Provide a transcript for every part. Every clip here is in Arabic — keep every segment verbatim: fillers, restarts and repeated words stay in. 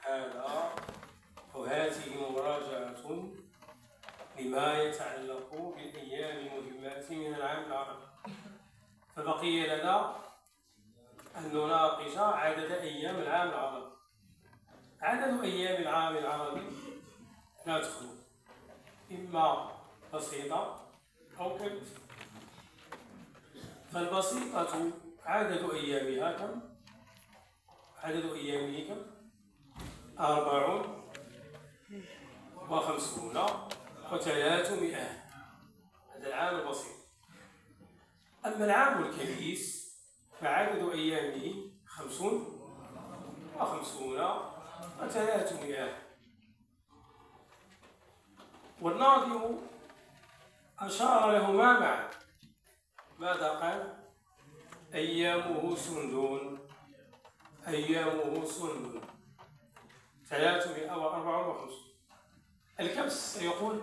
هذا أو هذه مراجعة لما يتعلق بالأيام المهمة من العام العربي. فبقي لنا أن نناقش عدد أيام العام العربي. عدد أيام العام العربي لا تخلو إما بسيطة أو كبيرة. فالبسيطة عدد أيامها كم؟ عدد أيامه كم؟ أربع وخمسون وثلاثمائة. هذا العام البسيط. أما العام الكبيس فعدد أيامه خمسون وخمسون وثلاثمائة. والناظم أشار لهما معا. ماذا قال؟ أيامه سند أيامه سند ثلاثمائة وأربعة وخمسون. الكبس يقول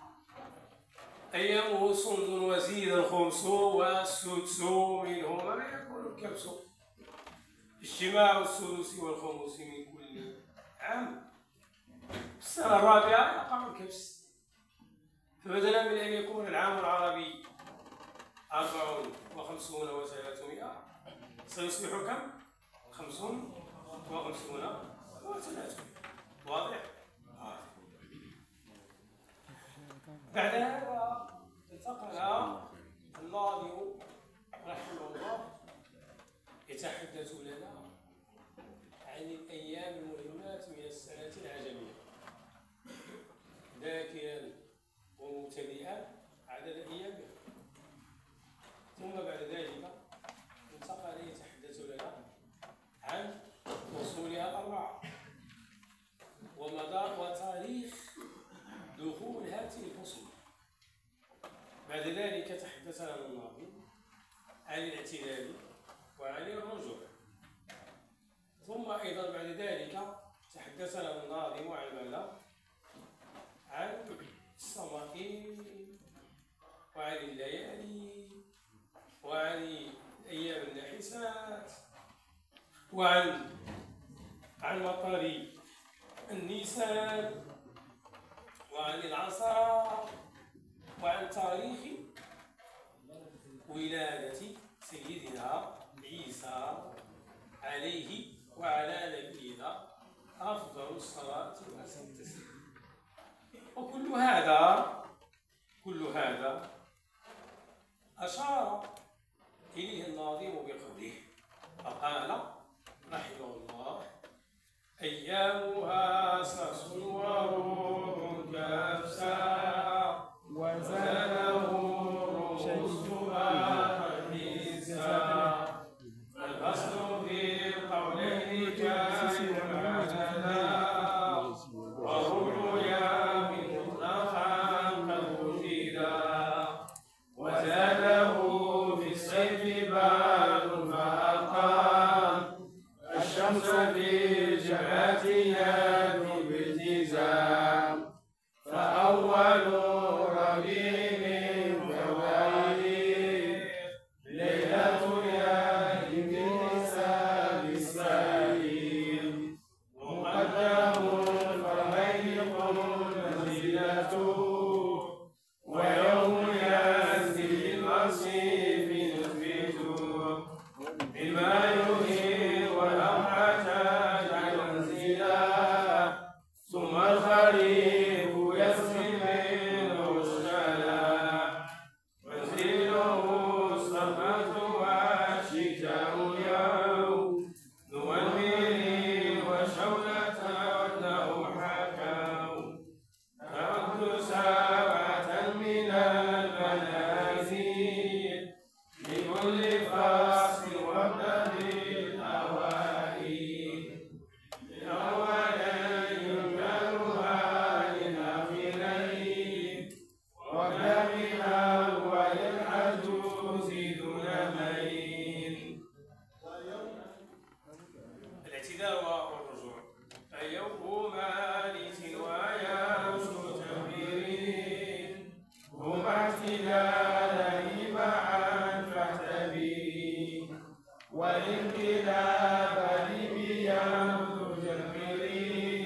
أيامه سند وزيد الخمس والسدس منهما ما يكون الكبس. اجتماع السدس والخمس من كل عام. السنة الرابعة يقع الكبس. فبدلا من أن يكون العام العربي أربع وخمسون وثلاثمائة سيصبح كم؟ خمسون وخمسون وثلاثمائة. واضح؟ بعد هذا انتقل الناظم رحمه الله يتحدث لنا عن الأيام المهمات من السنة العجمية، ذاكرا ومبتدئا عدد أيامها. ثم بعد ذلك انتقل يتحدث لنا عن فصولها الأربعة ومدار وتاريخ دخول هذه الفصول. بعد ذلك تحدثنا الناظم عن الاعتدال وعن الرجوع. ثم أيضا بعد ذلك تحدثنا الناظم عن ماذا؟ عن الصمائم وعن الليالي وعن أيام النحسات وعن عن مطر النيسان وعن العصا وعن تاريخ ولادة سيدنا عيسى عليه وعلى نبينا أفضل الصلاة والسلام. وكل هذا كل هذا أشار إليه الناظم بقوله فقال رحمه الله أيامها سس وروح كبسا وزاده رؤوسها حديثا الفصل في القولين كان معتدا والرؤيا من مطلقا قد وجدا وزاده في الصيف بال فألقى الشمس في جبهتها بالتزام فأول ربيع فوائد ليلة يا بالنساء بالسائل مقدم فرهيق منزلته ويوم ينزل المصيف نثبته بما يهي والأمحة جعل منزلا ثم الخريف يسري منه الشلا منزله الصفة والشتاء يوم نولي وشولة له حكوا تعد سبعة من المنازل لكل فصل وابدأ بالأوائل لأولا ينكرها للآخرين وابدأ بالأول العجوز دون مين. الاعتدال والرجوع فيوم مالك ويوم جبرين هما اعتدالين معا فاحتبين والانقلاب لبيان جبرين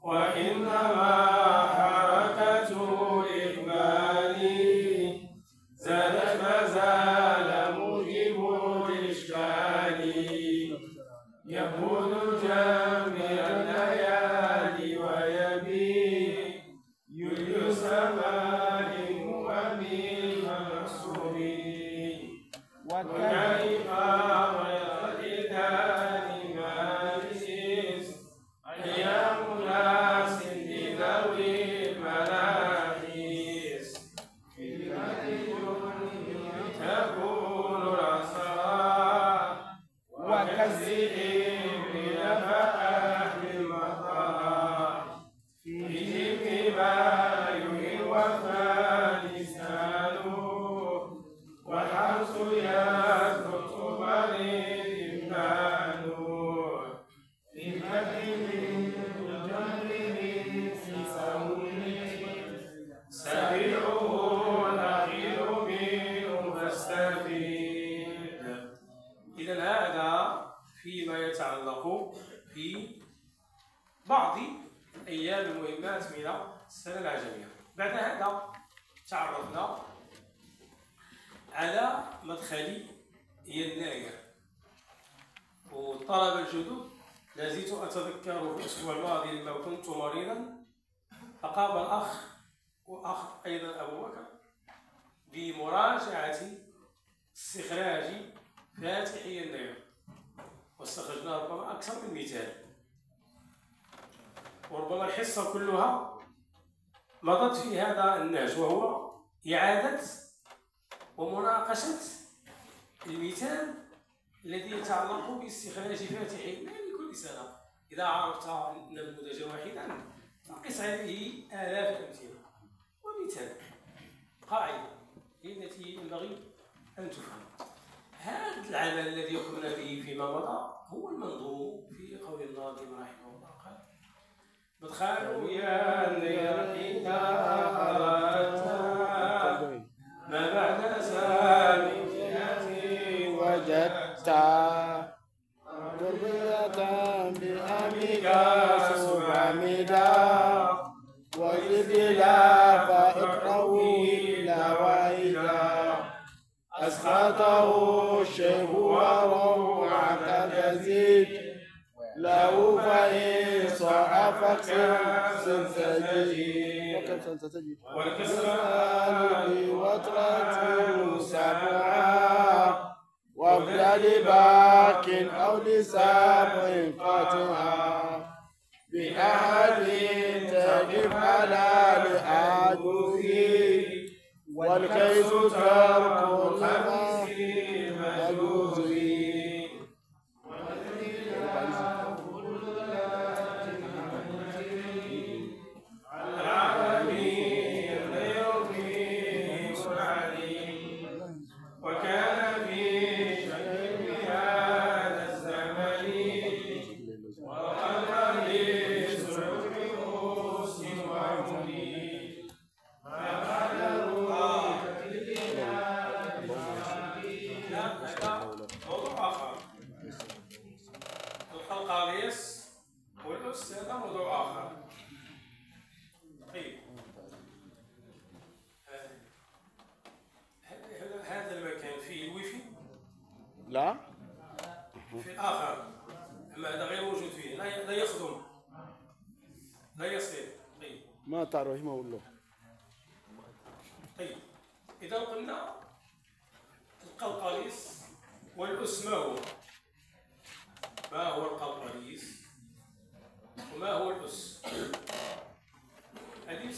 وإنما حركة الإقبال زادت ما زال موجب الإشكال يقول جميع الليالي ويبي يسمى للمؤمن المحسوب وكيف غير الإذان ماجلس أيام ناس لذوي الملاحس في تكون العصا وكالزئيم بنفاح المطار في جيب ما يهي الوفا لسانه والحرص يسقط بالإمكان في فتح مجرد في سوله سبيعه الأخير منه فاستفيد. إذا هذا فيما يتعلق في بعض الأيام المهمات من السنة العجمية. بعد هذا تعرفنا على مدخل يناير، والطلبة الجدد لازلت أتذكر في الأسبوع الماضي لما كنت مريضا فقام الأخ وأخ أيضا أبو بكر بمراجعة استخراج فاتح يناير، واستخرجنا ربما أكثر من مثال، وربما الحصة كلها مضت في هذا النهج، وهو إعادة ومناقشة المثال الذي يتعلق باستخراج فاتح يناير كل سنة. إذا عرفت نموذجا واحدا فقس عليه آلاف الأمثلة، ومثال قاعدة هي التي ينبغي أن تفهم. هذا العمل الذي قمنا به فيما مضى هو المنظوم في قول الناظم رحمه الله قال: مدخل يناير إذا أردت ما بعد سامية وجدت تربية بأمك سبحمدا وجبلا فإقرأوا لوائدا أسخطه الشيخ وروعك تزيد له فإن صح فاكسر سنتجي والكسر بوترة سبعة وابدأ لباك أو لسبع فاتحة بأحد تجب على لآجوز والكيس ترك الخمس مجوز القاليس والأس هذا موضوع آخر. طيب، هذا المكان فيه الويفي؟ لا، في آخر، أما هذا غير موجود فيه، لا يخدم، لا يصير. طيب، ما تعرف رحمه الله. طيب، إذا قلنا القلقاليس والأس، ما هو؟ ما هو القلقاليس وما هو الأس؟ هذه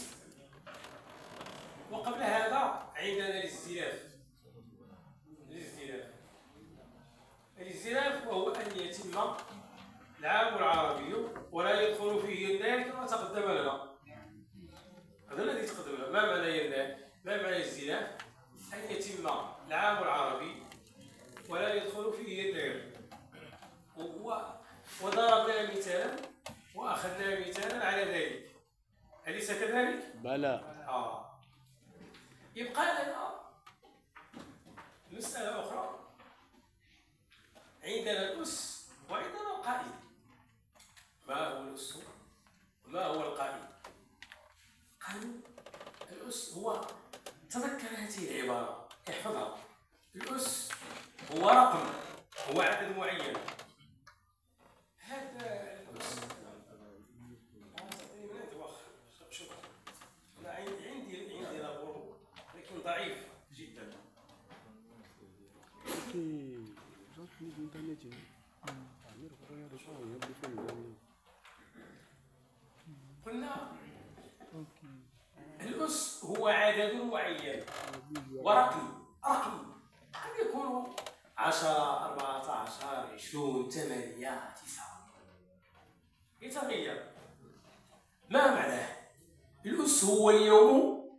وقبل هذا عندنا الاستلاف. الاستلاف الاستلاف وهو أن يتم العام العربي ولا يدخل فيه يناير كما تقدم لنا. هذا الذي تقدم لنا. ما معنى يناير؟ ما معنى الاستلاف؟ أن يتم العام العربي ولا يدخل فيه يناير. وضربنا مثالا وأخذنا مثالا على ذلك، أليس كذلك؟ بلى. آه. يبقى لنا مسألة أخرى، عندنا الأس وعندنا القائد. ما هو الأس ما هو القائد؟ قالوا الأس هو، تذكر هذه العبارة احفظها، الأس هو رقم، هو عدد معين. هذا الأس شوف أنا عندي عندي عندي لابورو لكن ضعيف جدا. قلنا الأس هو عدد معين ورقم، رقم قد يكون عشرة، أربعة عشر، عشرون، ثمانية، تسعة، يتغير. ما معناه؟ الأس هو اليوم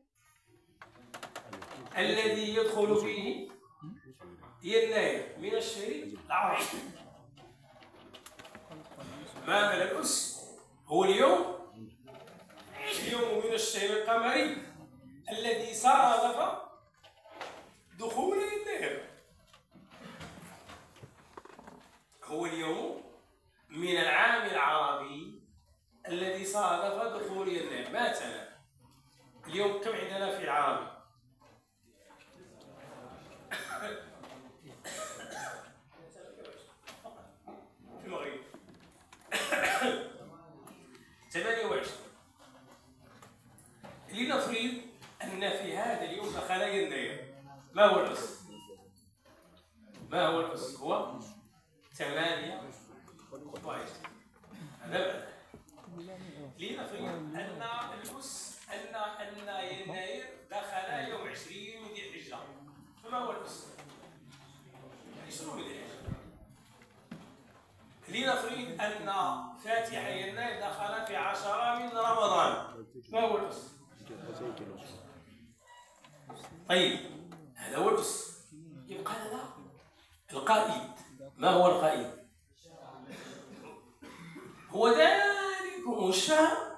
الذي يدخل فيه يناير من الشهر العربي. ما معنى الأس؟ هو اليوم اليوم من الشهر القمري الذي صادف دخول يناير. هو اليوم من العام العربي الذي صادف دخول يناير. مثلا اليوم كم عندنا في العربي؟ في المغرب ثمانية وعشرين. لنفرض أن في هذا اليوم دخل يناير. ما هو الأس؟ ما هو الأس؟ هو ثمانية وعشرين. هذا لنفرض أن الأس أن أن يناير دخل يوم عشرين من ذي الحجة. فما هو الأس؟ عشرون من ذي الحجة. لنفرض أن فاتح يناير دخل في عشرة من رمضان. ما هو الأس؟ طيب هذا هو الأس. يبقى لنا القائد. ما هو القائد؟ هو ذلك الشهر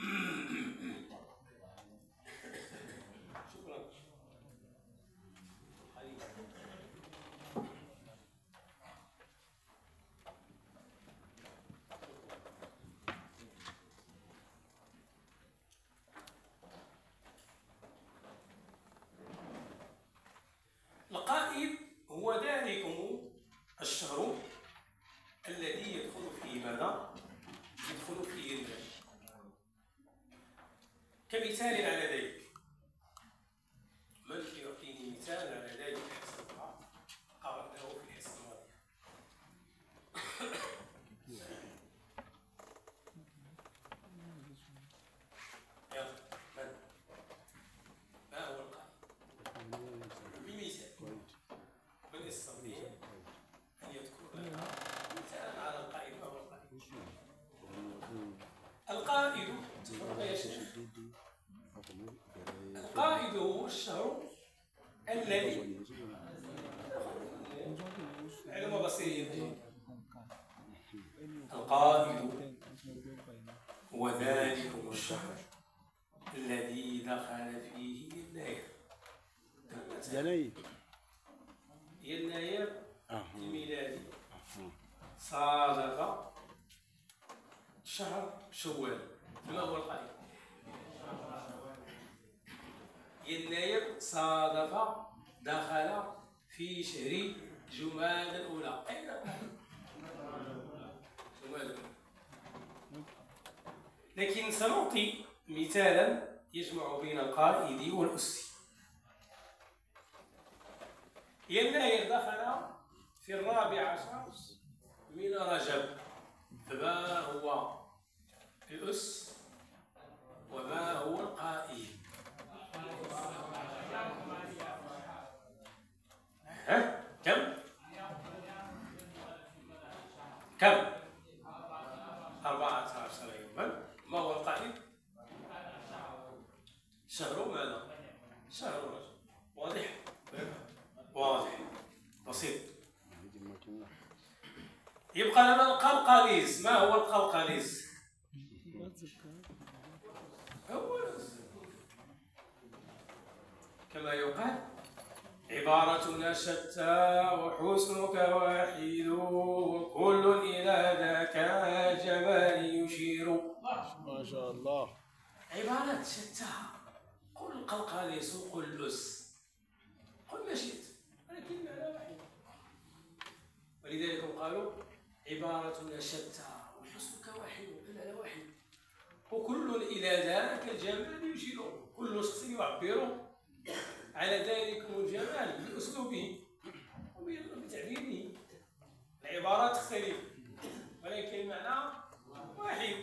القائد هو ذلك الشهر الذي يدخل فيه ماذا؟ يدخل فيه الناس. كمثال على ذلك، من يعطيني مثال على ذلك حسب ما قرأناه في الحصة الماضية؟ يلا من؟ ما هو القائد؟ بمثال من يستطيع أن يذكر لنا مثالا على القائد؟ ما هو القائد؟ القائد يا شيخ، القائد هو الشهر الذي علم بصير. القائد هو ذلك الشهر الذي دخل فيه يناير. يناير يناير الميلادي صادف شهر شوال. ما هو القائد؟ يناير صادف دخل في شهر جماد الأولى. أين جماد الأولى؟ لكن سنعطي مثالا يجمع بين القائد والأس. يناير دخل في الرابع عشر من رجب. فما هو الأس وما هو القائد؟ ها؟ كم؟ كم؟ أربعة عشر يوما. ما هو القائد؟ شهر ماذا؟ شهر رجب. واضح؟ واضح بسيط. يبقى لنا القلقاليس. ما هو القلقاليس؟ هو كما يقال عبارتنا شتى وحسنك واحد وكل إلى ذاك الجمال يشير. ما شاء الله. عبارات شتى، قل القلقاليس قل اللس، قل ما شئت، ولكن المعنى واحد. ولذلك قالوا عبارتنا شتى وحسنك واحد والمعنى واحد، وكل إلى ذلك الجمال يشير، كل شخص يعبر على ذلك الجمال بأسلوبه وبتعبيره. العبارات تختلف ولكن المعنى واحد،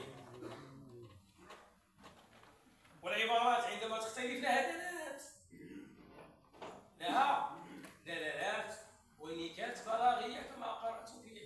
والعبارات عندما تختلف لها دلالات، لها دلالات ونكات بلاغية كما قرأت فيه.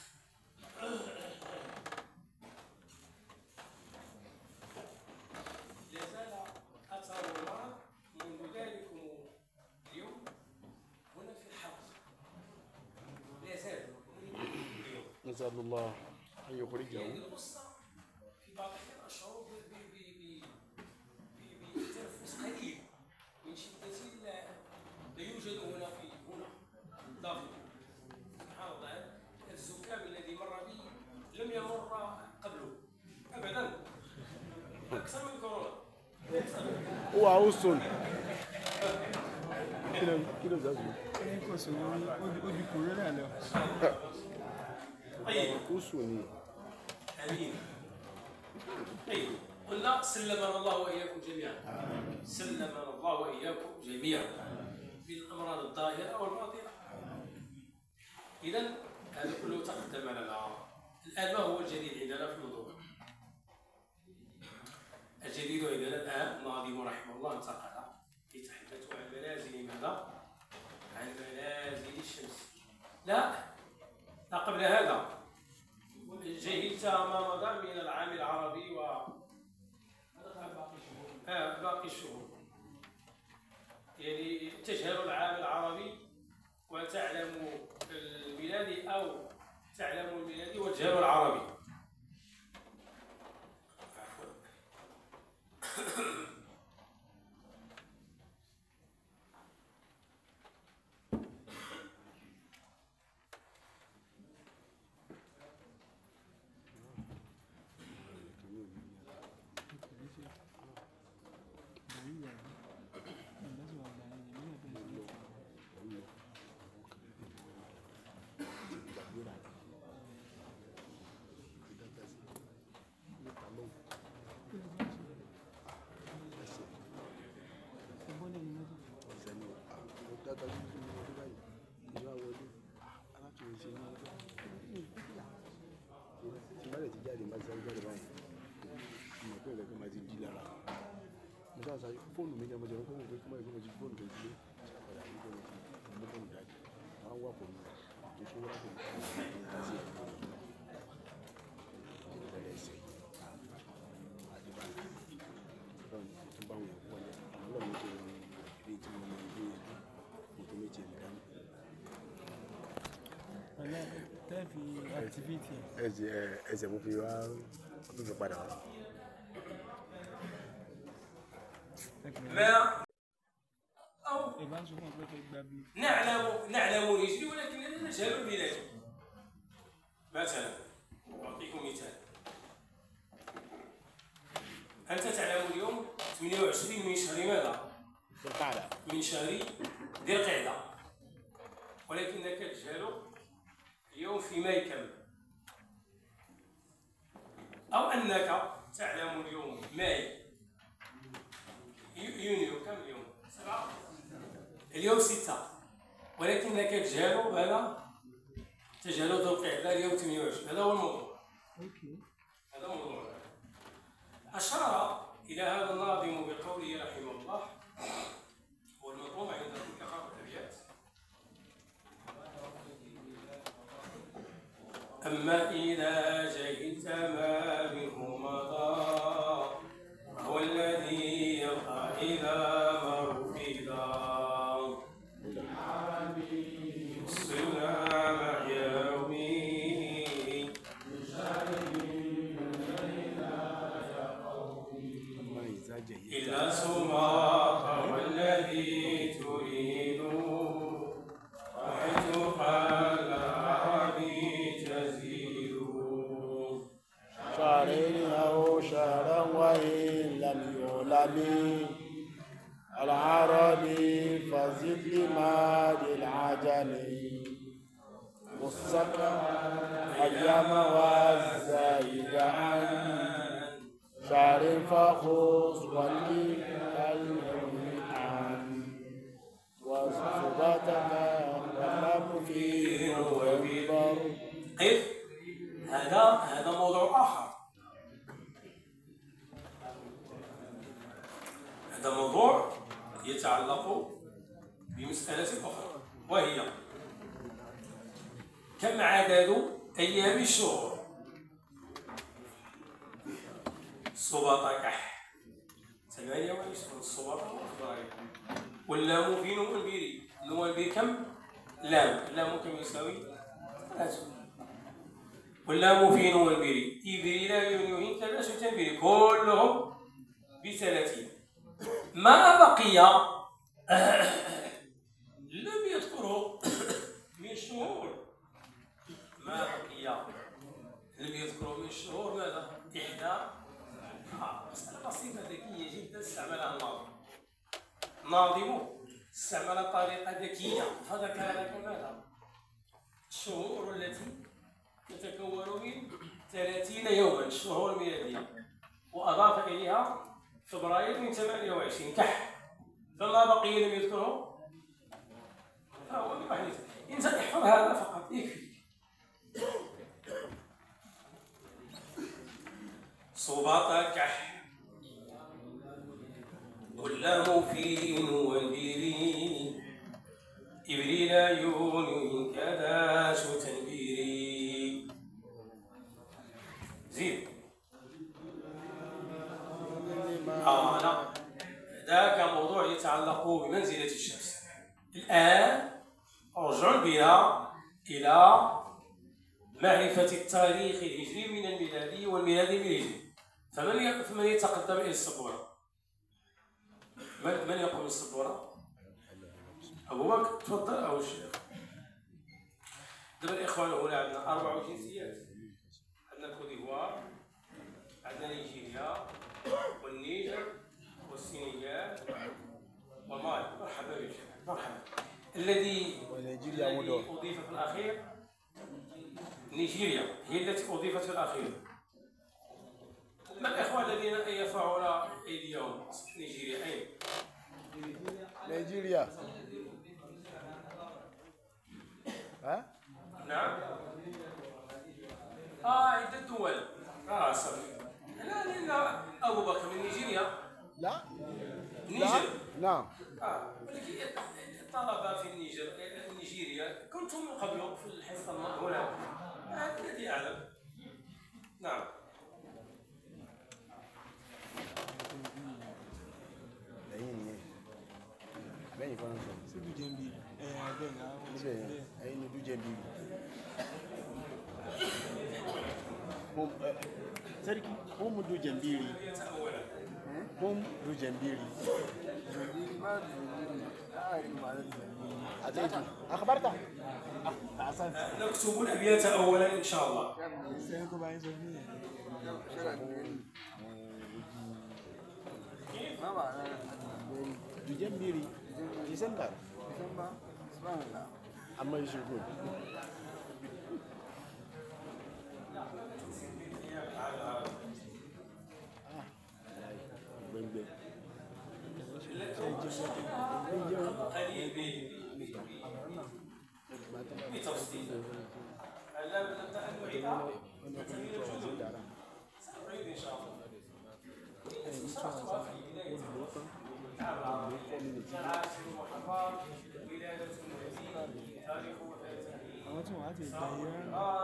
لا زال أثر المرض منذ ذلك اليوم هنا في الحلقة، لا زال اليوم. نسأل الله أن يخرجه. يعني القصة في بعض الأحيان أشعر بتنفس قليل من شدة لا يوجد هنا في هنا ضافي. سبحان الله، الزكام الذي مر بي لم يمر قبله أبدا، أكثر من كورونا. هو عوصل كده كده زازو. طيب عوصلني. امين. طيب قلنا سلمنا الله واياكم جميعا، سلمنا الله واياكم جميعا بالامراض الظاهره والباطنه. اذا هذا كله تقدم لنا. الان ما هو الجديد عندنا في الموضوع؟ الجديد عندنا الان الناظم رحمه الله انتقل يتحدث عن منازل ماذا؟ عن منازل الشمس. لا لا قبل هذا جهلت ما مضى من العام العربي و آه باقي الشهور، يعني تجهل العام العربي وتعلم الميلادي أو تعلم الميلادي وتجهل العربي. fóònù mi ni ọmọdé ọkọ mi kọ́ mọ́ ìgbọ́n ti fóònù tó dúró ṣàpàdà nígbà wọn ti mú fóònù dájú àwọn wà pọ̀ nínú tó ṣó wá pọ̀ nínú láti ẹ̀kọ́ ìbẹ̀rẹ̀ ẹ̀sẹ̀ àdìbàlà lọ́nà tó bá wọn wọ̀ ní àwọn ọlọ́run tó wọn ilé tí mo mọ ìgbé yẹn mo tó méjì ẹ̀ dání. tẹ́ẹ̀fì activity. ẹsẹ̀ mo fi wá ọdún fi padà wá. ما أو نعلم نعلم نجري ولكن لا نجهل البلاد. مثلا أعطيكم مثال، أنت تعلم اليوم ثمانية وعشرين من شهر ماذا؟ ذي القعدة. من شهر ذي القعدة، ولكنك تجهل اليوم في ماي كم، أو أنك تعلم اليوم ماي يونيو كم اليوم؟ سبعة. اليوم ستة، ولكنك تجهل هذا، تجهل ذو القعدة اليوم ثمانية وعشرين. هذا هو الموضوع. هذا هو الموضوع. أشار إلى هذا الناظم بقوله رحمه الله، هو المطلوب عند كل قراءة الأبيات. أما إذا جئت ما منه مضى هو الذي يبقى إذا مر إذا وصلنا مع يومه إلا سماط هو الذي تريد وحيث قال العربي تزيد شهرين أو شهرا لم يعلم العربي فزد لماد العجم والسكن أيام والزايد عن شعر فخص ولي العن وصباتك واللام فيه وبر. قف. هذا هذا موضوع آخر. هذا موضوع يتعلق بمسألة أخرى، وهي كم عدد أيام الشهور؟ الصباط كح ثمانية وعشرون الصباط والفبراير، واللام في نون البيري. نون البيري كم؟ لام. اللام كم يساوي؟ ثلاثة. واللام في نون البيري إبريل يونيوهين ثلاثة تنبيري كلهم بثلاثين. ما بقي لم يذكروا من الشهور. ما بقي لم يذكروا من الشهور ماذا؟ إحدى. آه. مسألة بسيطة ذكية جدا استعملها الناظم. ناظم استعمل طريقة ذكية فذكر لك ماذا؟ الشهور التي تتكون من ثلاثين يوما، الشهور الميلادية، وأضاف إليها فبراير من ثمانية وعشرين كح. فما بقي لم يذكره فهو بوحده. إنسان يحفظ هذا فقط يكفي. صباط كح واللام في والبيري إبريل يونيو كذا شو تنبيري. زين. آه لا، ذاك موضوع يتعلق بمنزلة الشمس. الآن رجع بنا إلى معرفة التاريخ الهجري من الميلادي والميلادي من الهجري. فمن فمن يتقدم إلى السبورة؟ من من يقوم بالسبورة؟ أبو بكر تفضل. أو الشيخ. دابا الإخوان هنا عندنا أربع جنسيات. عندنا كوت ديفوار، عندنا نيجيريا والنيجر والسنغال ومالي. مرحبا بك. مرحبا. الذي أضيف في الأخير نيجيريا، هي التي أضيفت في الأخير. ما الإخوان الذين يرفعون أيديهم؟ نيجيريا أين؟ نيجيريا. ها؟ نعم. آه عدة دول. آه صحيح. لا لأن أبو بكر من نيجيريا. لا. نيجر. نعم. آه ولكن الطلبة في النيجر نيجيريا كنتم قبل في الحصة هنا. هذا الذي أعلم. نعم. bẹ́yìn fọ́nà sọ. síbi jẹ̀bi ẹ̀yà bẹ́ẹ̀ ni àwọn ọmọ síbẹ̀ ẹ̀yìn ni ojú jẹ̀bi. Sarki, ko mu du jambiri? Ko mu du jambiri? أتيت أخبرته. أحسنت. نكتب الأبيات أولا إن شاء الله. سيكون بعين سوفيا. Jambiri. December. December. Subhanallah. Amma you should go. بتفصيل. هلا نبدأ نعيدها. سنعيد إن شاء الله. àwọn tí wọ́n á ti gbà yẹn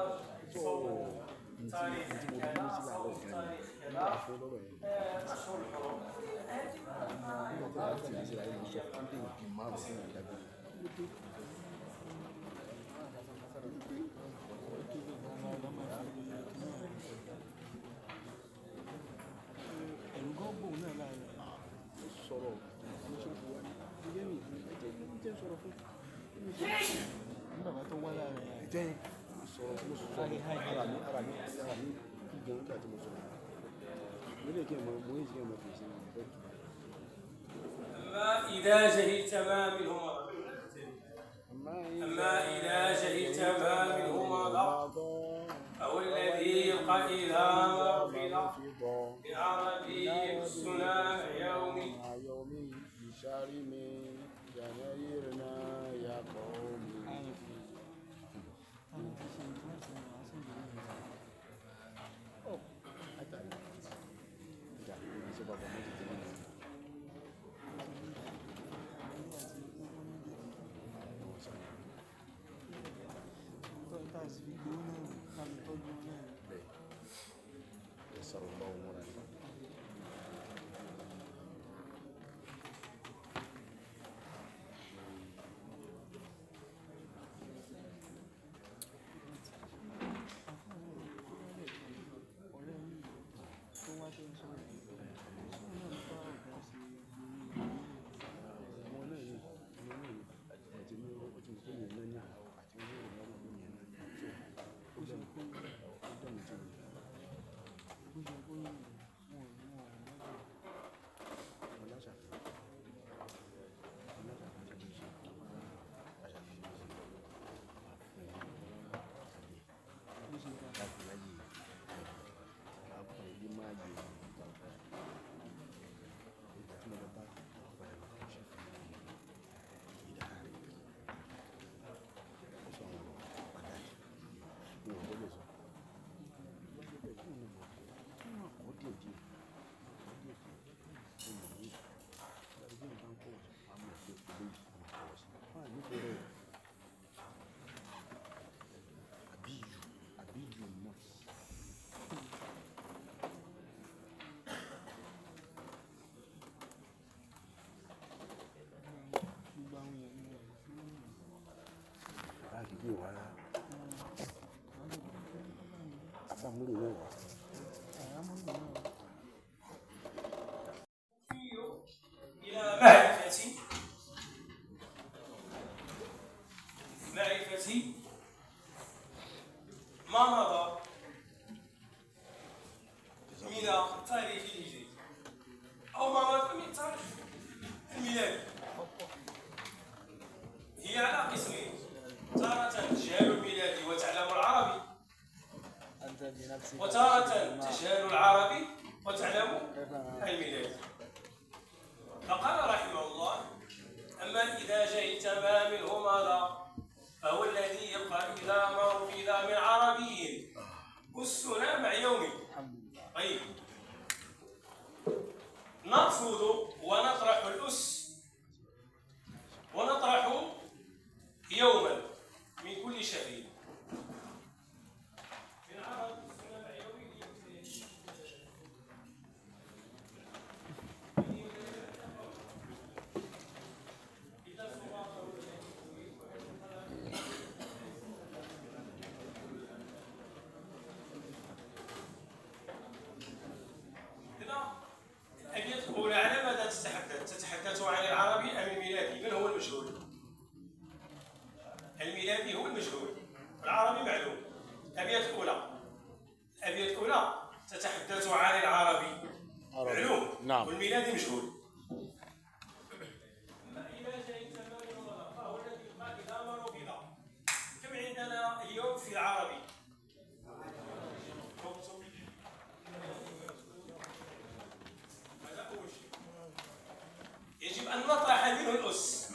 ẹ̀rù gan bò náà láàrin sọ̀rọ̀ ní bàbá tó wá láàrin ẹ̀ jẹ́yìn sọ̀rọ̀ tí mo sọ̀rọ̀ ara mi ara mi ara mi gan nígbà tí mo sọ̀rọ̀. أما إذا جهلت ما منه مضى أما إذا جهلت ما منه مضى أو الذي يبقى إذا ما رفض بعربي السنة يومي إلى معرفة معرفة ما مضى من تاريخ الهجري أو ما مضى من تاريخ الميلادي. هي على قسمين: تارة تجهل الميلادي وتعلم العربي، وتارة تجهل العربي وتعلم الميلادي. فقال رحمه الله: أما إذا جهلت ما منه مضى فهو الذي يبقى إذا ما رفض من عربي أسنا مع يومي. طيب، نرفض ونطرح الأس ونطرح يوما من كل شهر. على ماذا تتحدث؟ تتحدث عن العربي أم الميلادي؟ من هو المجهول؟ الميلادي هو المجهول، العربي معلوم. الأبيات الأولى الأبيات الأولى تتحدث عن العربي معلوم، نعم، والميلادي مجهول. أما إذا جئت ما فهو الذي يبقى إذا ما رفض. كم عندنا اليوم في العربي؟ يجب أن نطرح منه الأس.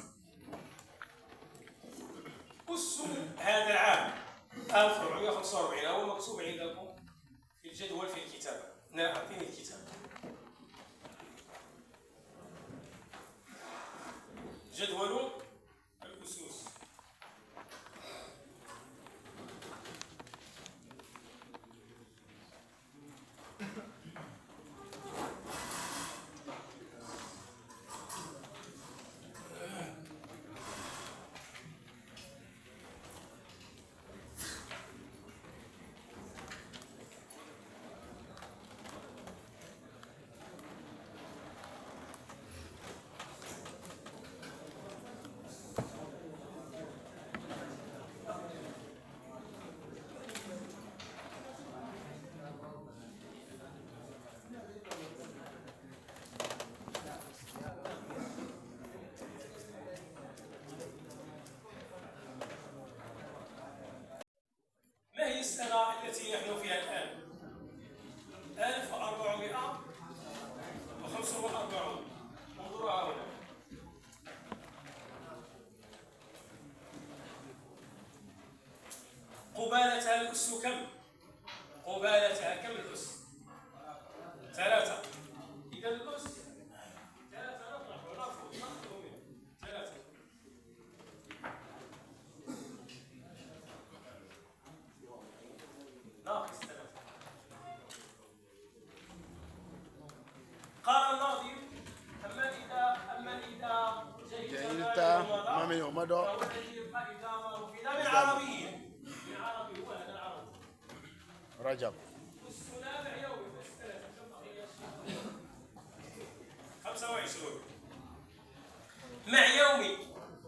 أس هذا العام ألف وأربعمائة وخمسة وأربعين هو مكتوب عندكم في الجدول في الكتاب. نعم، فين الكتاب؟ جدول الأسوس. السنة التي نحن فيها الآن ألف وأربعمائة وخمسة وأربعين. انظروا هنا قبالتها الأس كم؟ قبالتها كم الأس؟ ثلاثة. إذا الأس ثلاثة نطرح ونرفض نأخذ منه ثلاثة. ناقص ثلاثة. قال الناظم أما إذا أما إذا جئت ما من يوم دو فهو الذي يبقى إذا ما رفض من عربي من عربي هو هذا العربي رجب السلام يومي بس ثلاثة خمسة وعشرون مع يومي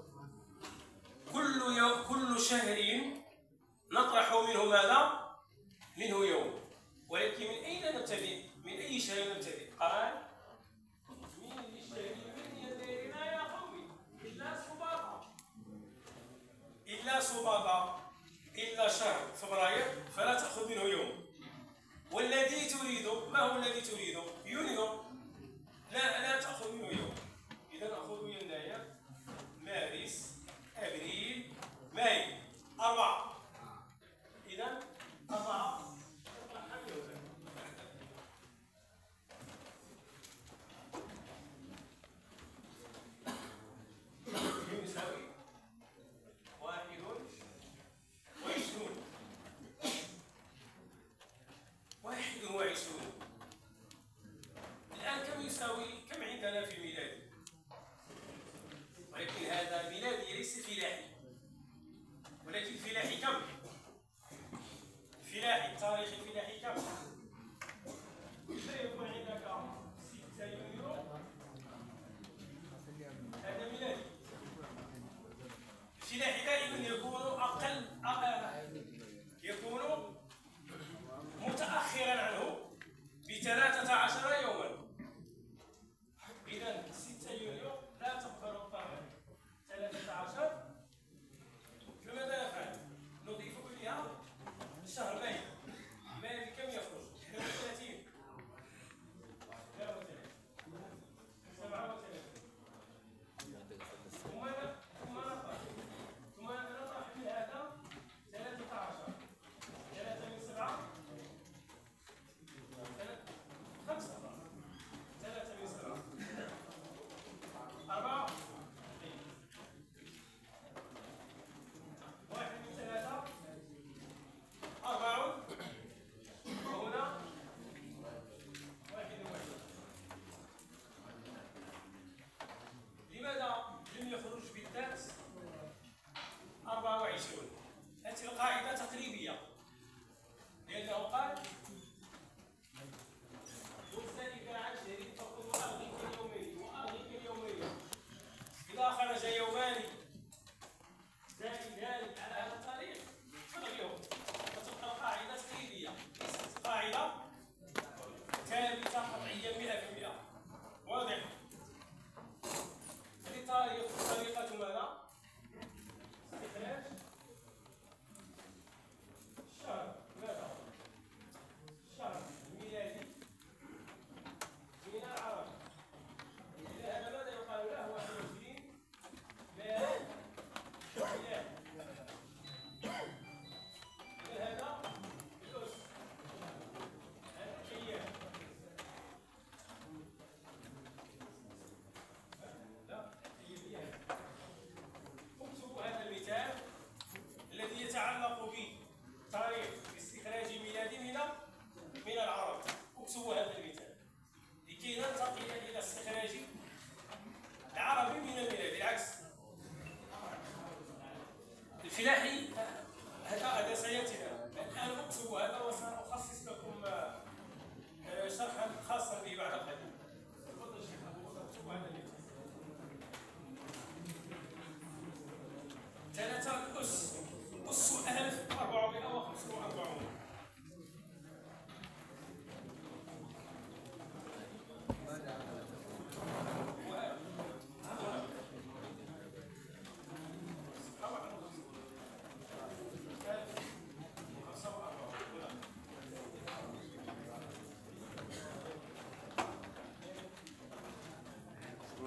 كل يوم كل شهر نطرح منه ماذا؟ منه يوم. ولكن من أين نبتدئ؟ من أي شهر نبتدئ؟ قال من الشهر من ينايرنا يا قومي إلا صبابة إلا صبابة إلا شهر فبراير فلا تأخذ منه يوم. والذي تريد ما هو الذي تريد؟ يونيو لا لا تأخذ منه يوم. إذا نأخذ يناير مارس أبريل ماي أربعة. إذا أربعة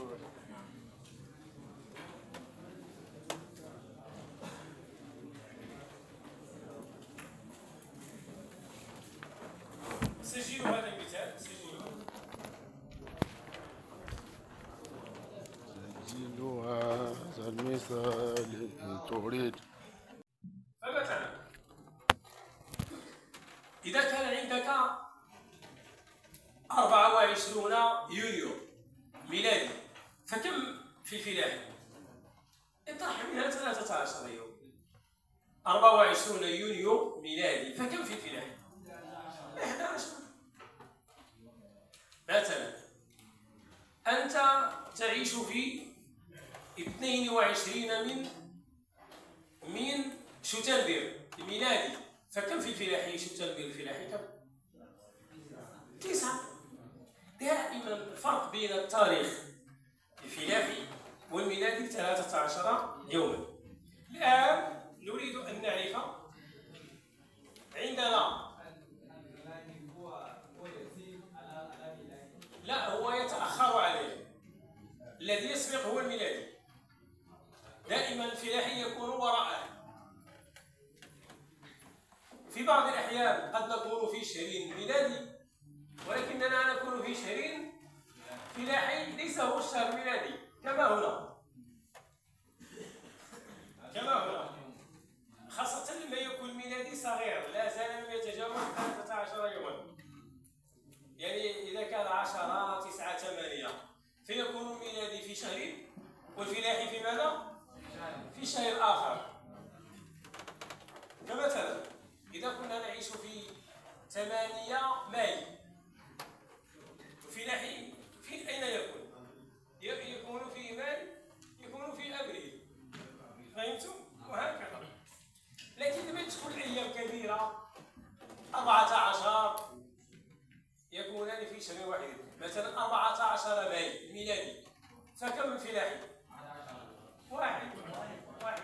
سجلوا هذا المثال، سجلوا. سجلوا هذا المثال إن تريد. فمثلا إذا كان عندك أربعة وعشرين يونيو ميلادي، فكم في الفلاحي؟ اطرح منها ثلاثة عشر يوم. أربعة وعشرين يونيو ميلادي، فكم في الفلاحي؟ إحدى عشر. مثلا أنت تعيش في اثنين وعشرين من من شتنبر الميلادي، فكم في الفلاحي؟ شتنبر الفلاحي كم؟ تسعة. دائما الفرق بين التاريخ الفلاحي والميلادي ثلاثة عشر يوما. الآن نريد أن نعرف عندنا، لا هو يتأخر عليه، الذي يسبق هو الميلادي. دائما الفلاحي يكون وراءه. في بعض الأحيان قد نكون في شهرين ميلادي، ولكننا نكون في شهرين فلاحي ليس هو الشهر الميلادي، كما هنا كما هنا خاصة لما يكون الميلادي صغير لا زال لم يتجاوز ثلاثة عشر يوما. يعني إذا كان عشرة تسعة ثمانية فيكون الميلادي في شهر والفلاحي في ماذا؟ في شهر آخر. كمثلا إذا كنا نعيش في ثمانية ماي، الفلاحي في أين يكون؟ يكون في ماي، يكون في أبريل، فهمتم؟ وهكذا. لكن لما تكون الأيام كبيرة أربعة عشر يكونان في شهر واحد. مثلا أربعة عشر ماي الميلادي، فكم الفلاحي؟ واحد واحد.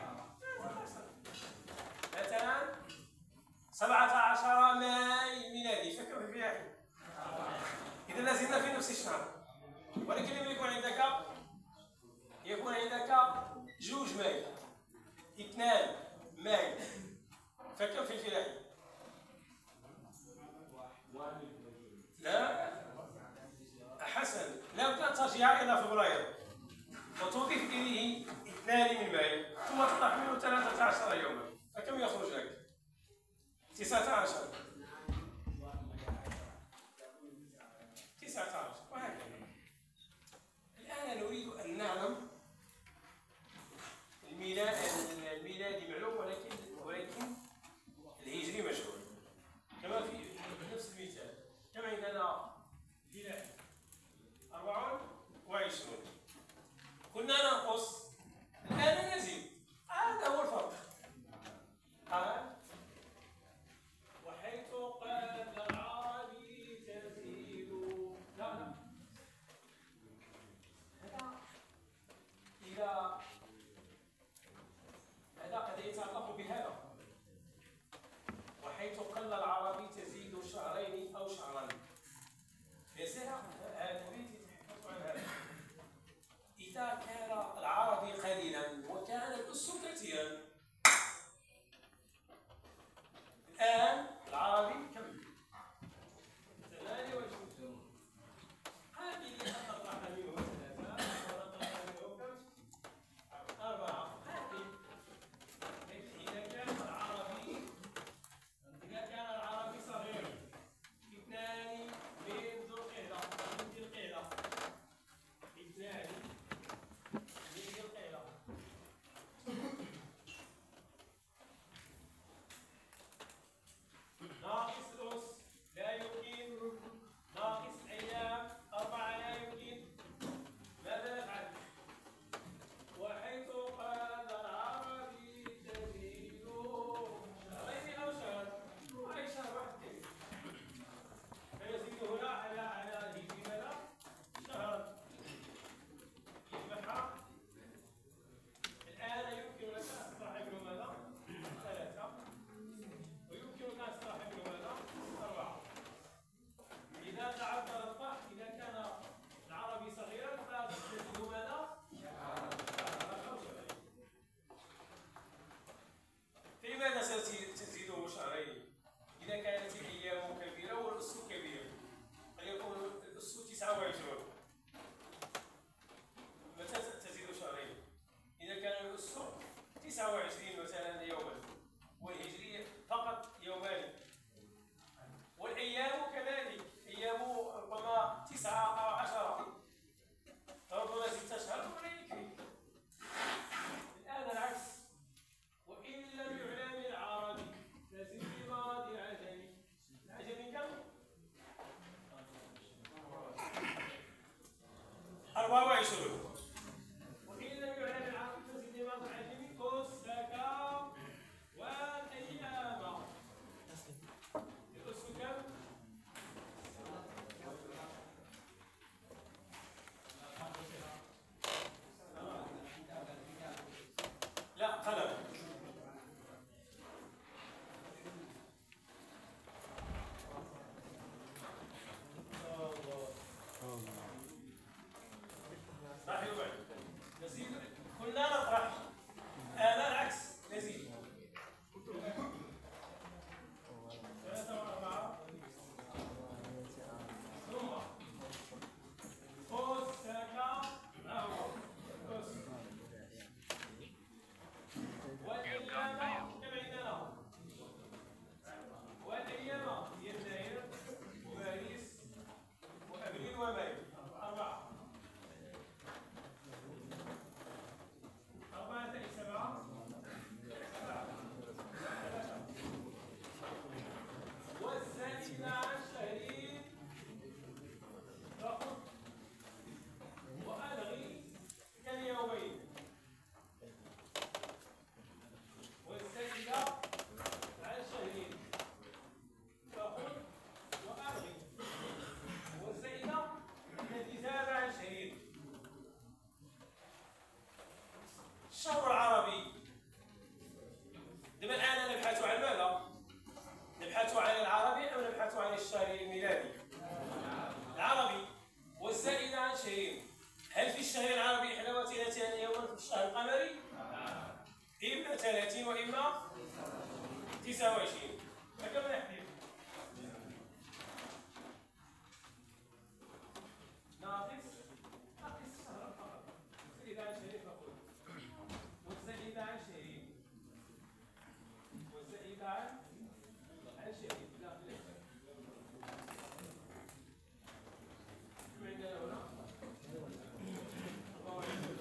مثلا سبعة عشر ماي الميلادي، فكم الفلاحي؟ إذا لازلنا في نفس الشهر، ولكن لما يكون عندك يكون عندك جوج ماي، اثنان ماي، فكم في الفلاحي؟ لا حسن، لابد أن ترجع إلى فبراير وتضيف إليه اثنان من ماي، ثم تطرح منه ثلاثة عشر يوما، فكم يخرج لك؟ تسعة عشر. تسعة عشر وهكذا. الآن نريد أن نعلم الميلاد. الميلادي معلوم ولكن ولكن الهجري مجهول. كما في نفس المثال، كما عندنا فلاحي أربعة وعشرين، كنا ننقص الآن نزيد. هذا هو الفرق. قال وحيث قال العربي تزيد. لا لا هذا إذا هذا قد يتعلق بهذا. وحيث قل العربي تزيد شهرين أو شهرا. يصير هذا نريد يتحدث عن هذا. أربعة وعشرون. وحين لم يعلن العربي فزد الإمام العجمي أسكا والأيام. الأس كم؟ لا قلم. راح يوعد نزيد. كنا نطرح آه العكس نزيد. ثلاثة وأربعة ثم قوس ساكا أو قوس والأيام كم عندنا؟ والأيام هي الجزائر وباريس وأبريل ومايو. أربعة أربعة تأتي سبعة سبعة والزائد عن شهرين فقط وألغي كاليومين. والزائد عن شهرين فقط وألغي. والزائد التي زاد عن شهرين. الشهر العربي. دابا الآن نبحث عن ماذا؟ نبحث عن العربي أو نبحث عن الشهر الميلادي؟ العربي. والزائد عن شهرين. هل في الشهر العربي إحدى وثلاثين يوما في الشهر القمري؟ إما ثلاثين وإما تسعة وعشرين. فكم نحدث؟ ناقص ناقص الشهر فقط. والزائد عن شهرين فقط. والزائد عن شهرين. والزائد عن عن شهرين. لا لا. كم عندنا هنا؟ أربعة وعشرين.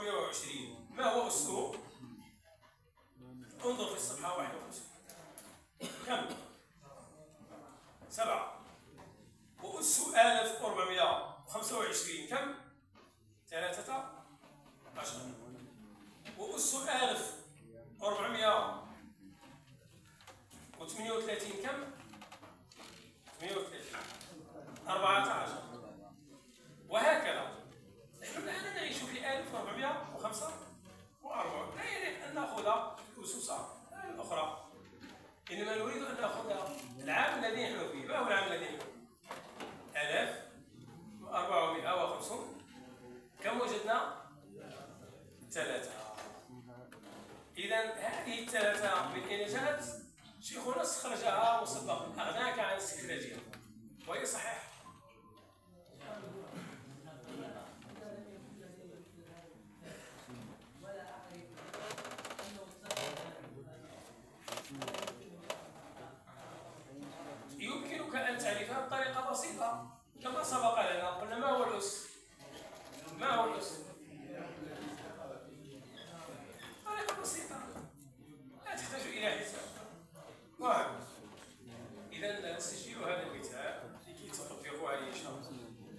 وخمسمائة وعشرين ما هو أسه؟ انظر في الصفحة واحد وخمسين كم؟ سبعة. وأس ألف وأربعمائة وخمسة وعشرين كم؟ ثلاثة عشر. وأس ألف وأربعمائة وثمانية وثلاثين كم؟ ثمانية وثلاثين أربعة عشر. وهكذا نحن الآن نعيش في ألف وأربعمائة وخمسة وأربعين. لا يجب أن نأخذ الأسس الأخرى، إنما نريد أن نأخذ العام الذي نحن فيه. ما هو العام الذي نحن فيه؟ ألف وأربعمائة وخمسون كم وجدنا؟ ثلاثة. إذا هذه الثلاثة من أين جاءت؟ شيخنا استخرجها مسبقا، أغناك عن استخراجها، وهي صحيح. يمكنك أن تعرفها بطريقة بسيطة كما سبق لنا. قلنا ما هو الأس؟ ما هو الأس؟ طريقة بسيطة لا تحتاج إلى حساب. واحد. إذا سجلوا هذا الكتاب لكي تطبقوا عليه إن شاء الله.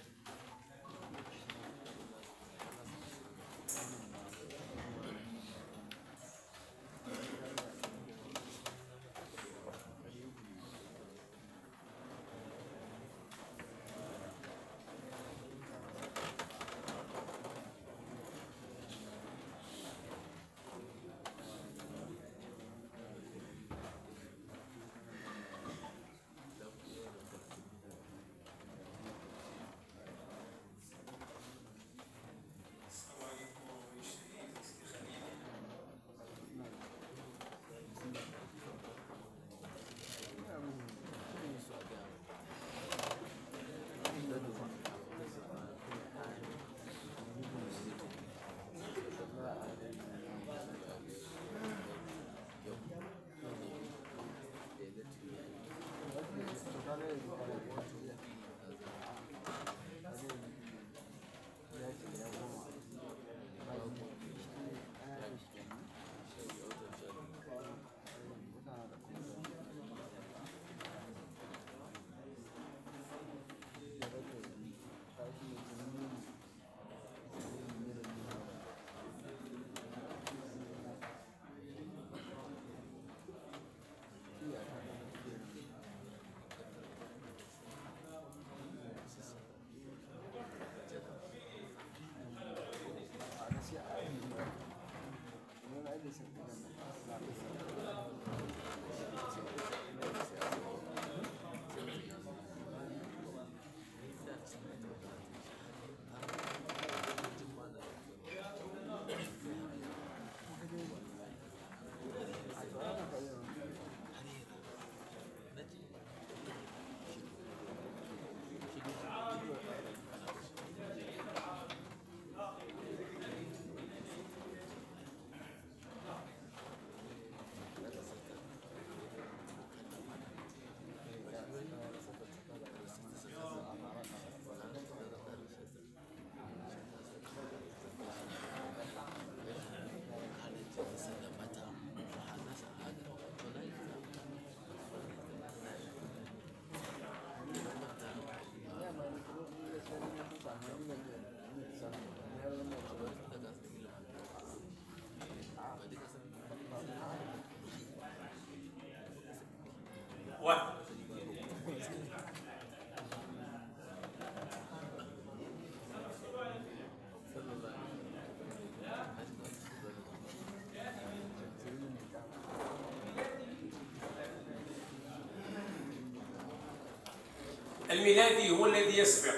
الميلادي هو الذي يسبق.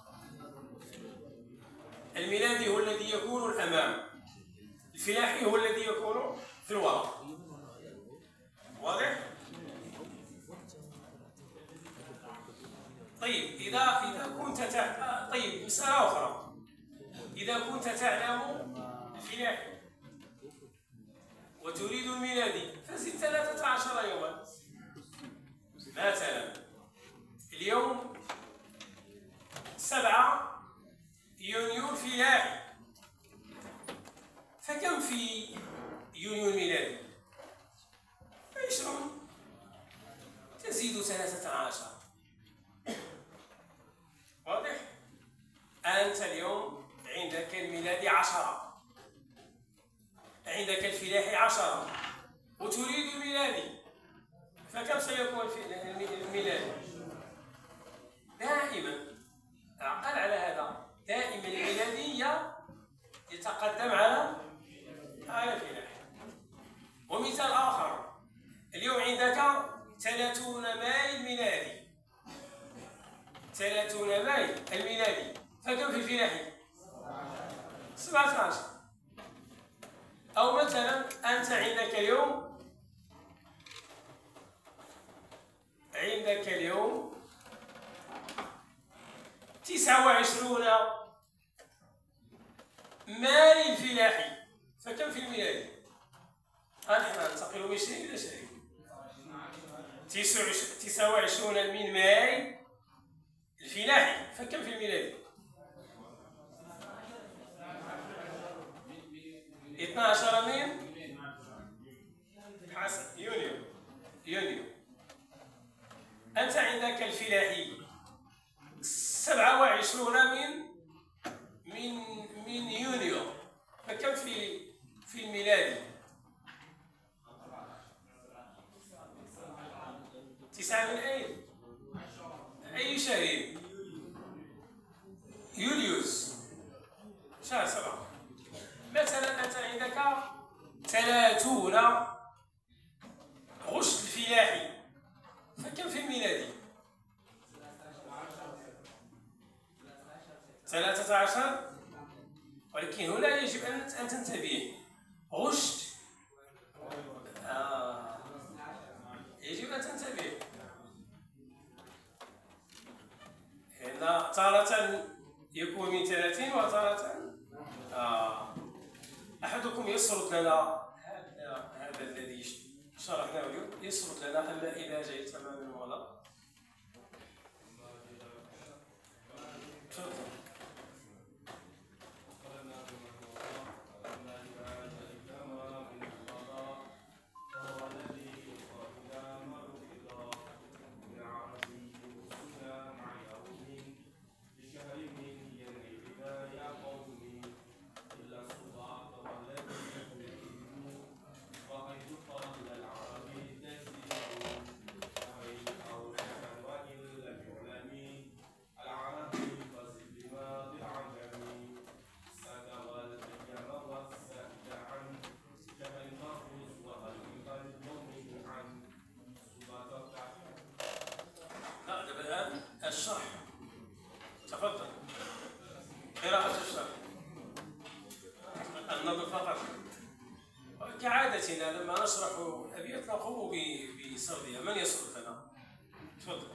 الميلادي هو الذي يكون الأمام، الفلاحي هو الذي يكون في الوراء. واضح؟ طيب إذا إذا كنت تع... طيب مسألة أخرى، إذا كنت تعلم الفلاحي وتريد الميلادي فزد ثلاثة عشر يوما. مثلا اليوم سبعة يونيو الفلاحي، فكم في يونيو الميلادي؟ عشرون، تزيد ثلاثة عشر. واضح؟ أنت اليوم عندك الميلادي عشرة، عندك الفلاحي عشرة، وتريد الميلادي، فكم سيكون الميلادي؟ دائما عقل على هذا، دائما الميلادي يتقدم على على الفلاحي. ومثال آخر، اليوم عندك ثلاثون ماي الميلادي، ثلاثون ماي الميلادي، فكم في الفلاحي؟ سبعة عشر. أو مثلا أنت عندك اليوم عندك اليوم تسعة وعشرون ماي الفلاحي، فكم في الميلادي؟ نحن ننتقل من شيء إلى شيء. تسعة وعشرون من ماي الفلاحي، فكم في الميلادي؟ اثنا عشر من حسن يونيو يونيو. أنت عندك الفلاحي سبعة وعشرون من من من يونيو، فكم في في الميلادي؟ تسعة من أين؟ أي شهر؟ يوليوس، شهر سبعة. مثلا أنت عندك ثلاثون غشت الفلاحي، فكم في الميلادي؟ ثلاثة عشر. ولكن هنا يجب أن تنتبه، غشت آه. يجب أن تنتبه، لأن تارة يكون من ثلاثين وتارة آه. أحدكم يسرد لنا هذا هذا الذي شرحناه اليوم، يسرد لنا أما إذا جاء تماما ولا تفضل. الشرح، تفضل. قراءة الشرح، النظر فقط. كعادتنا لما نشرح الأبيات نقوم بسردها. من يسرد لنا؟ تفضل.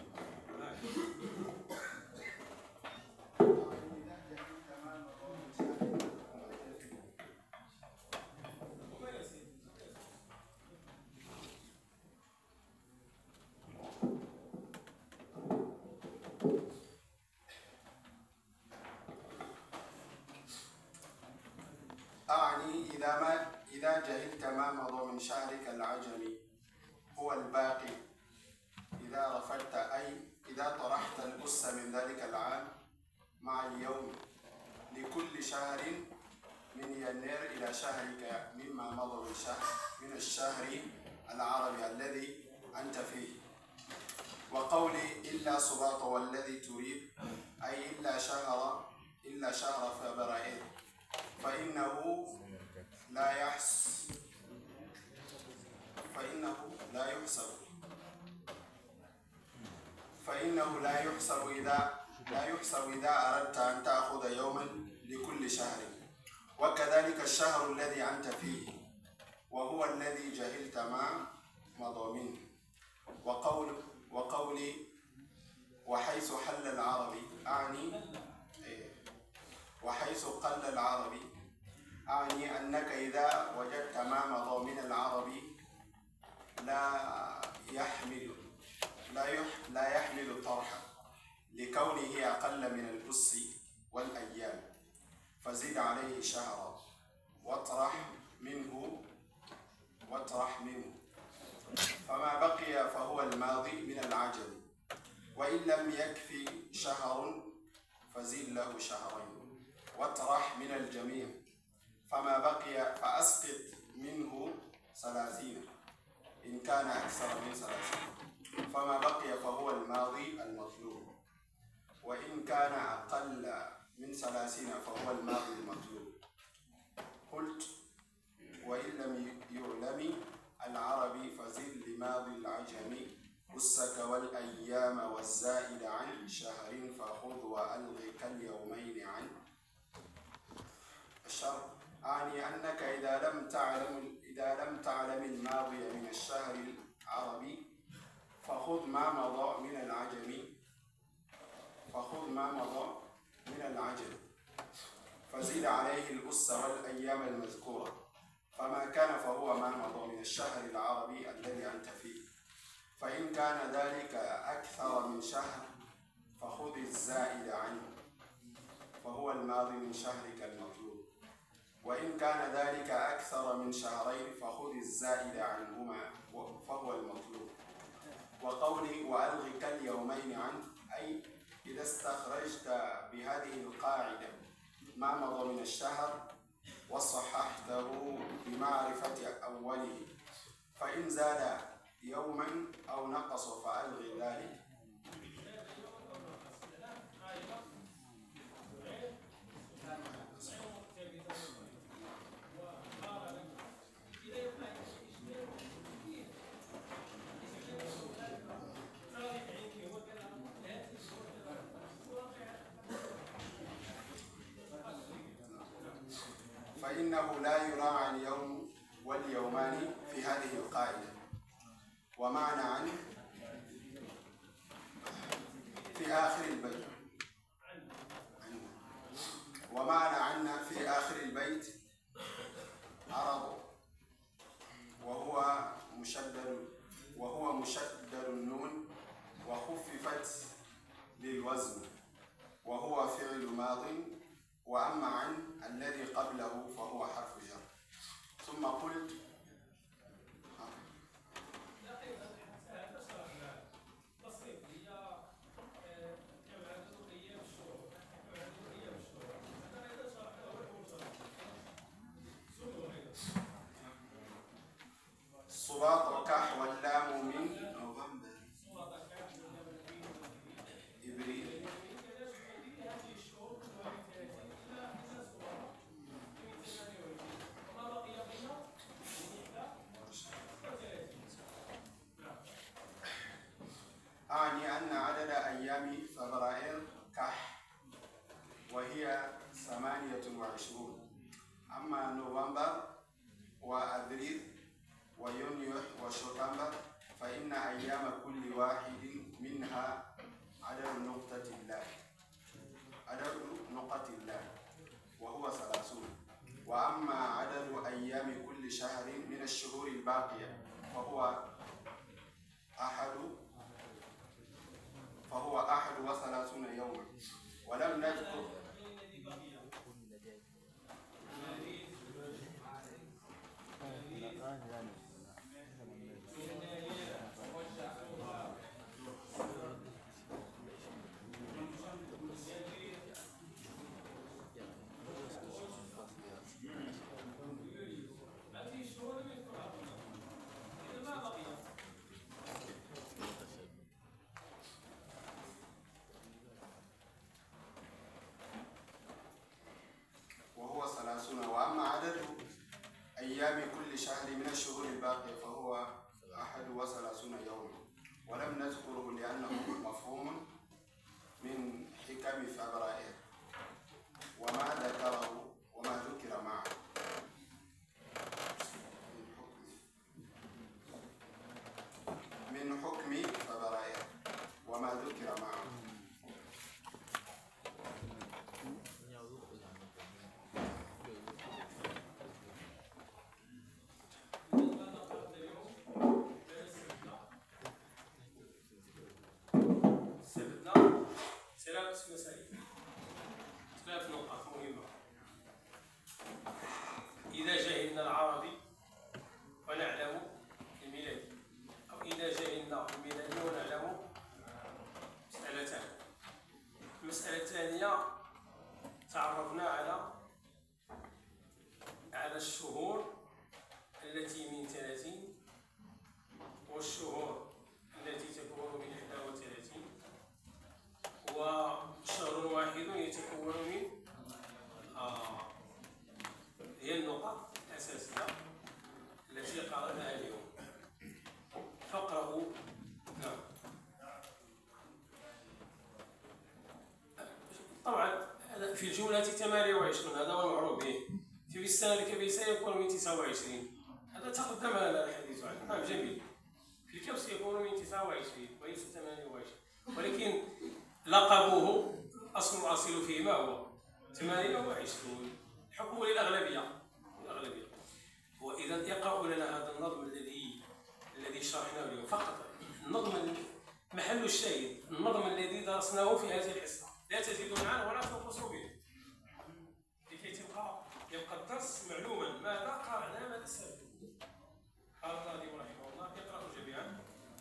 أعني إذا ما إذا جهلت ما مضى من شهرك العجمي هو الباقي، إذا رفضت أي إذا طرحت الأس من ذلك العام مع اليوم لكل شهر من يناير إلى شهرك مما مضى من شهر من الشهر العربي الذي أنت فيه. وقولي إلا صباط والذي تريد أي إلا شهر إلا شهر فبراير، فإنه لا يحس فإنه لا يحسب فإنه لا يحسب إذا لا يحسب إذا أردت أن تأخذ يوما لكل شهر، وكذلك الشهر الذي أنت فيه وهو الذي جهلت ما مضى منه. وقول وقولي وحيث حل العربي أعني وحيث قل العربي أعني أنك إذا وجدت ما مضى من العربي لا يحمل لا يح لا يحمل طرحا لكونه أقل من الأس والأيام، فزد عليه شهرا واطرح شهر فزد له شهرين، واطرح من الجميع، فما بقي فأسقط منه ثلاثين إن كان أكثر من ثلاثين، فما بقي فهو الماضي المطلوب، وإن كان أقل من ثلاثين فهو الماضي المطلوب. قلت: وإن لم يعلم العربي فزد لماضي العجم أسك والأيام والزائد عن شهر، فخذ وألغ كاليومين عن الشهر. أعني أنك إذا لم تعلم إذا لم تعلم الماضي من الشهر العربي فخذ ما مضى من العجم فخذ ما مضى من العجم فزد عليه الأس والأيام المذكورة، فما كان فهو ما مضى من الشهر العربي الذي أنت فيه. فإن كان ذلك أكثر من شهر فخذ الزائد عنه فهو الماضي من شهرك المطلوب، وإن كان ذلك أكثر من شهرين فخذ الزائد عنهما فهو المطلوب. وقولي وألغ كاليومين عنه أي إذا استخرجت بهذه القاعدة ما مضى من الشهر وصححته بمعرفة أوله، فإن زاد يوما أو نقص فألغ ذلك. فإنه لا يراعى اليوم واليومان في هذه القاعدة. ومعنى عن في آخر البيت ومعنى عنا في آخر البيت عرض، وهو مشدد وهو مشدد النون وخففت للوزن، وهو فعل ماض. وأما عن الذي قبله فهو حرف جر. ثم قلت: صباط كح واللام من نوفمبر إبريل. أعني أن عدد أيام فبراير كح وهي ثمانية وعشرون، أما نوفمبر وأبريل ويونيو وشتنبر فإن أيام كل واحد منها عدد نقطة الله عدد نقطة الله وهو ثلاثون. وأما عدد أيام كل شهر من الشهور الباقية فهو أحد فهو أحد وثلاثون يوما. ولم نذكر وأما عدد أيام كل شهر من الشهور الباقية فهو أحد وثلاثون يوما. ولم نذكره لأنه مفهوم من حكم فبراير وما ذكره وما ذكر معه من حكم فبراير وما ذكر معه. ثلاث مسائل ثلاث نقاط مهمة. إذا جهلنا العربي ونعلم الميلادي، أو إذا جهلنا الميلادي ونعلم مسألتان. تعرفنا على على الشهور التي من ثلاثين والشهور التي تكون من إحدى وثلاثين، وشهر واحد يتكون من آه هي النقط الأساسية التي قرأناها اليوم. فاقرأوا. نعم. طبعا في الجملة ثمانية وعشرين هذا هو المعروف به. في السنة الكبيسة يكون من تسعة وعشرين، هذا تقدم لنا الحديث عنه. نعم جميل. في الكبس يكون من تسعة وعشرين وليس ثمانية وعشرين، ولكن لقبه أصل الأصيل فيه ما هو ثمانية وعشرين، حكمه للأغلبية. الأغلبية. وإذا يقرأ لنا هذا النظم الذي الذي شرحناه اليوم فقط، النظم محل الشاهد، النظم الذي درسناه في هذه الحصة، لا تزيدون عنه ولا تنقصوا به، لكي تبقى يبقى الدرس معلوما ماذا قرأنا ماذا استفدنا. قال الناظم رحمه الله: اقرأوا جميعا.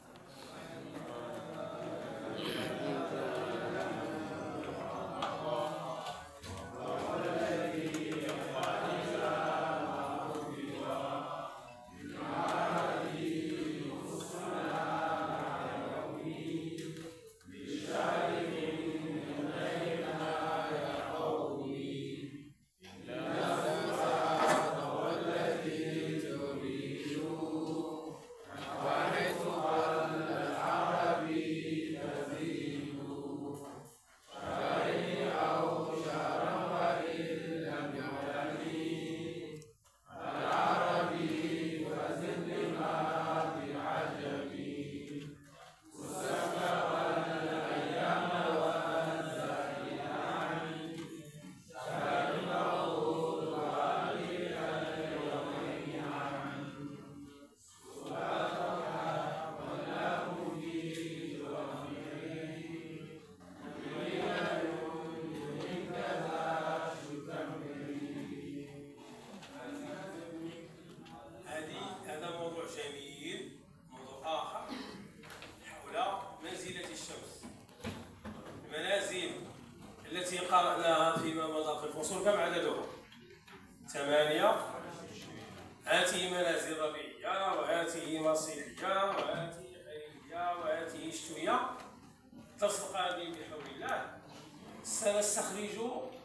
قرأناها فيما مضى في الفصول. كم عددهم؟ ثمانية. هاته منازل ربيعية، وهاته مصيرية، وهاته خيرية، وهاته شتوية. الدرس القادم بحول الله سنستخرج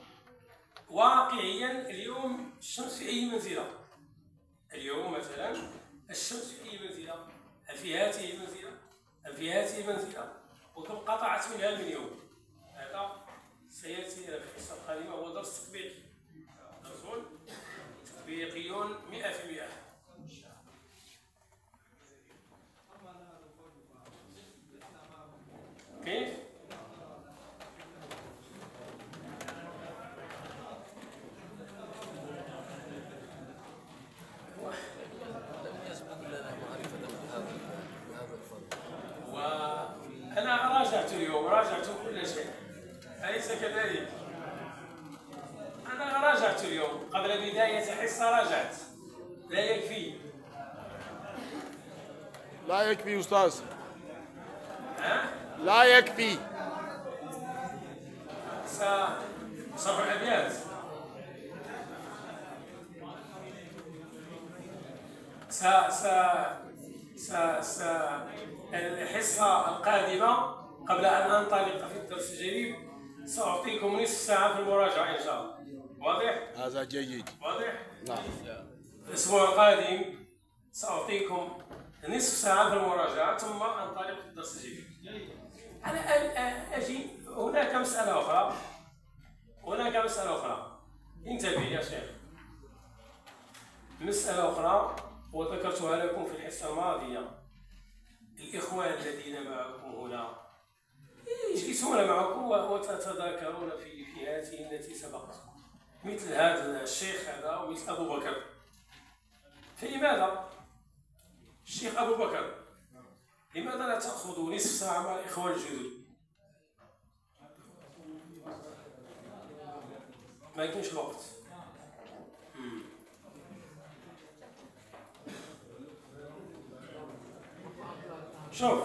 واقعيا اليوم الشمس في أي منزلة. اليوم مثلا الشمس في أي منزلة؟ هل في هاته منزلة؟ هل في هاته منزلة؟ وكم قطعت منها من يوم؟ هذا سيأتي في الحصة القادمة. هو درس تطبيقي، درس تطبيقي مئة في المئة. كيف؟ وأنا راجعت اليوم، راجعت كل شيء، أليس كذلك؟ أنا راجعت اليوم قبل بداية الحصة، راجعت. لا يكفي. لا يكفي أستاذ. ها؟ لا يكفي. سبع أبيات. س س س س الحصة القادمة قبل أن أنطلق في الدرس الجديد سأعطيكم نصف ساعة في المراجعة إن شاء الله. واضح؟ هذا جيد. واضح؟ نعم. الأسبوع القادم سأعطيكم نصف ساعة في المراجعة ثم أنطلق في الدرس الجديد. أنا أجي هناك مسألة أخرى، هناك مسألة أخرى، انتبه يا شيخ. مسألة أخرى وذكرتها لكم في الحصة الماضية. الإخوان الذين معكم هنا يجلسون معكم وتتذاكرون في في هذه التي سبقتكم، مثل هذا الشيخ هذا ومثل أبو بكر. فلماذا الشيخ أبو بكر لماذا لا تأخذوا نصف ساعة مع الإخوان الجدد؟ ما يكونش الوقت. شوف،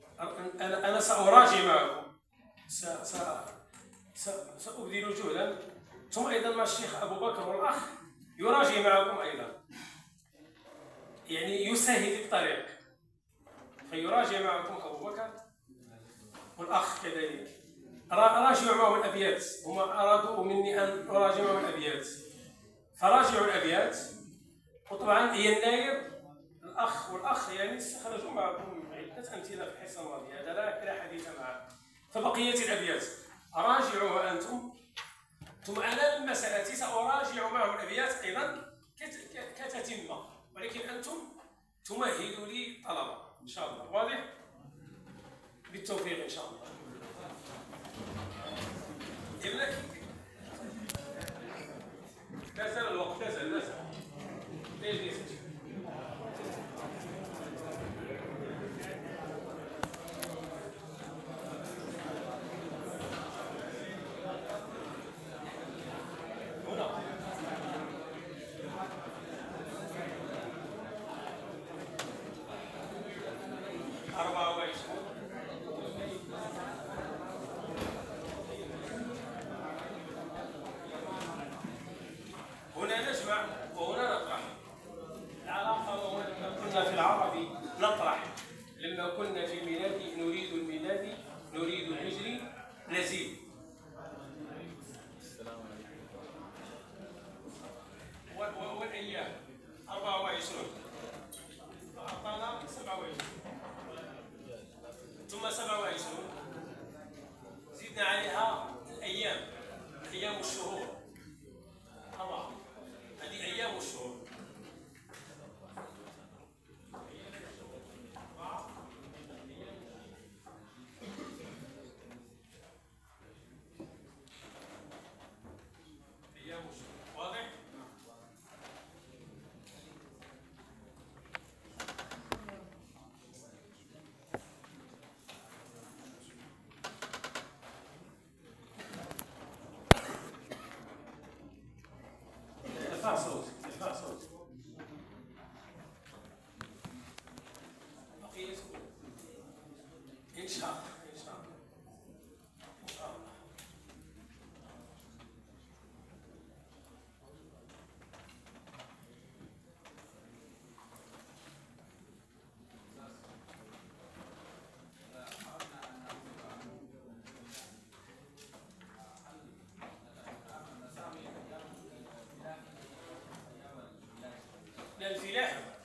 أنا أنا سأراجع معكم، س س سأبذل جهدا ثم أيضا مع الشيخ أبو بكر والأخ يراجع معكم أيضا، يعني يسهل الطريق، فيراجع معكم أبو بكر والأخ كذلك. راجعوا معهم الأبيات، هم أرادوا مني أن أراجع معهم الأبيات، فراجعوا الأبيات. وطبعا هي النايب الأخ والأخ يعني استخرجوا معكم عدة أمثلة في الحصة الماضية، هذا لا حديث معه. فبقية الأبيات راجعوها أنتم، ثم أنا المسألة سأراجع معهم الأبيات أيضا كتتمة، ولكن أنتم تمهدوا لي طلبة إن شاء الله. واضح؟ بالتوفيق إن شاء الله. يبلك لا زال الوقت، لا زال لا زال ليش ليش ارفع صوت ارفع صوت بقية إن شاء الله إن شاء الله إن شاء الله. الفلاحة